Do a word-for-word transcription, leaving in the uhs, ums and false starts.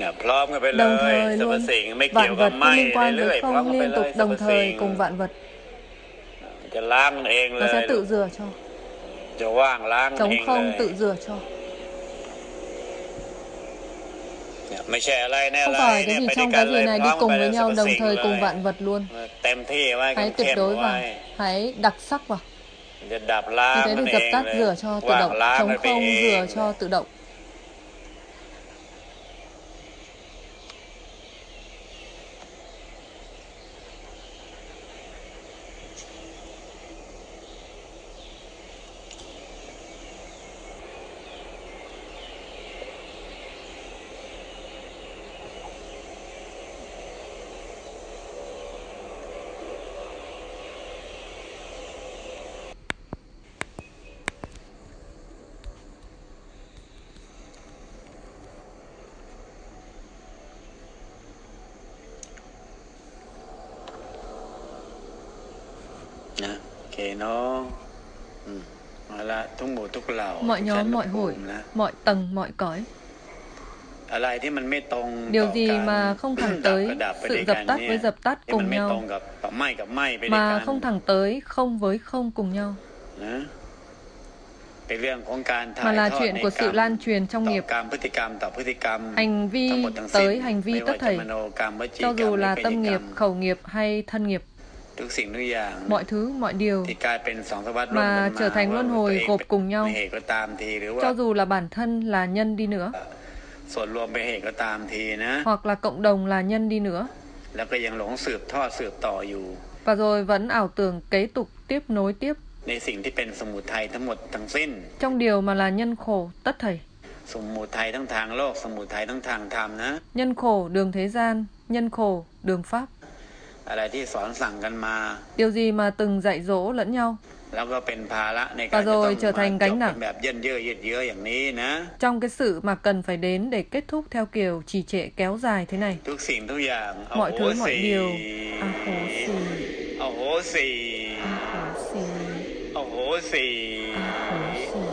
Đồng thời luôn, vạn vật không liên quan với không, liên tục đồng thời cùng vạn vật. Nó sẽ tự rửa cho. Trống không tự rửa cho. Không phải cái gì trong cái gì này đi cùng với nhau, đồng thời cùng vạn vật luôn. Hãy tuyệt đối vào, hãy đặc sắc vào. Như thế thì dập tắt rửa cho tự động, trống không rửa cho tự động. Mọi nhóm, mọi hội, mọi tầng, mọi cõi. Điều gì mà không thẳng tới sự dập tắt với dập tắt cùng nhau, mà không thẳng tới không với không cùng nhau, mà là chuyện của sự lan truyền trong nghiệp, hành vi tới hành vi tất thảy, cho dù là tâm nghiệp, khẩu nghiệp hay thân nghiệp. Mọi thứ, mọi điều mà trở thành luân hồi gộp cùng nhau, cho dù là bản thân là nhân đi nữa, hoặc là cộng đồng là nhân đi nữa, và rồi vẫn ảo tưởng kế tục tiếp nối tiếp trong điều mà là nhân khổ tất thảy. Nhân khổ đường thế gian, nhân khổ đường pháp. Điều gì mà từng dạy dỗ lẫn nhau, và rồi trở thành gánh nặng trong cái sự mà cần phải đến để kết thúc theo kiểu trì trệ kéo dài thế này. Mọi thứ, mọi điều, a hố xì, a hố xì, a hố xì, a hố xì.